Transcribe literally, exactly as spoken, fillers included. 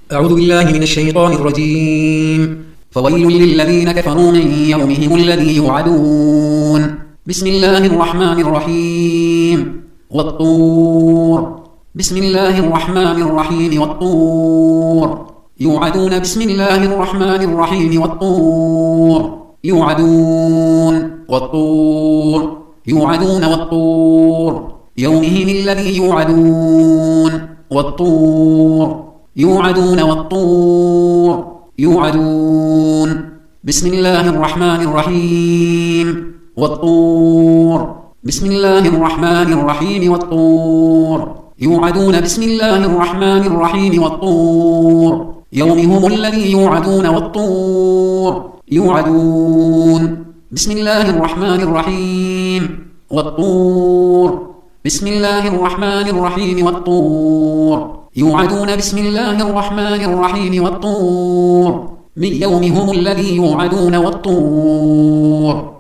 أعوذ بالله من الشيطان الرجيم. فويل للذين كفروا من يومهم الذي يوعدون. بسم الله الرحمن الرحيم. والطور. بسم الله الرحمن الرحيم. والطور. يوعدون. بسم الله الرحمن الرحيم. والطور. يوعدون. والطور. يوعدون. والطور. يومهم الذي يوعدون. والطور. يوعدون. والطور. يوعدون. بسم الله الرحمن الرحيم. والطور. بسم الله الرحمن الرحيم. والطور. يوعدون. بسم الله الرحمن الرحيم. والطور. يومهم الذي يوعدون. والطور. يوعدون. بسم الله الرحمن الرحيم. والطور. بسم الله الرحمن الرحيم. والطور. يوعدون. بسم الله الرحمن الرحيم. والطور. من يومهم الذي يوعدون. والطور.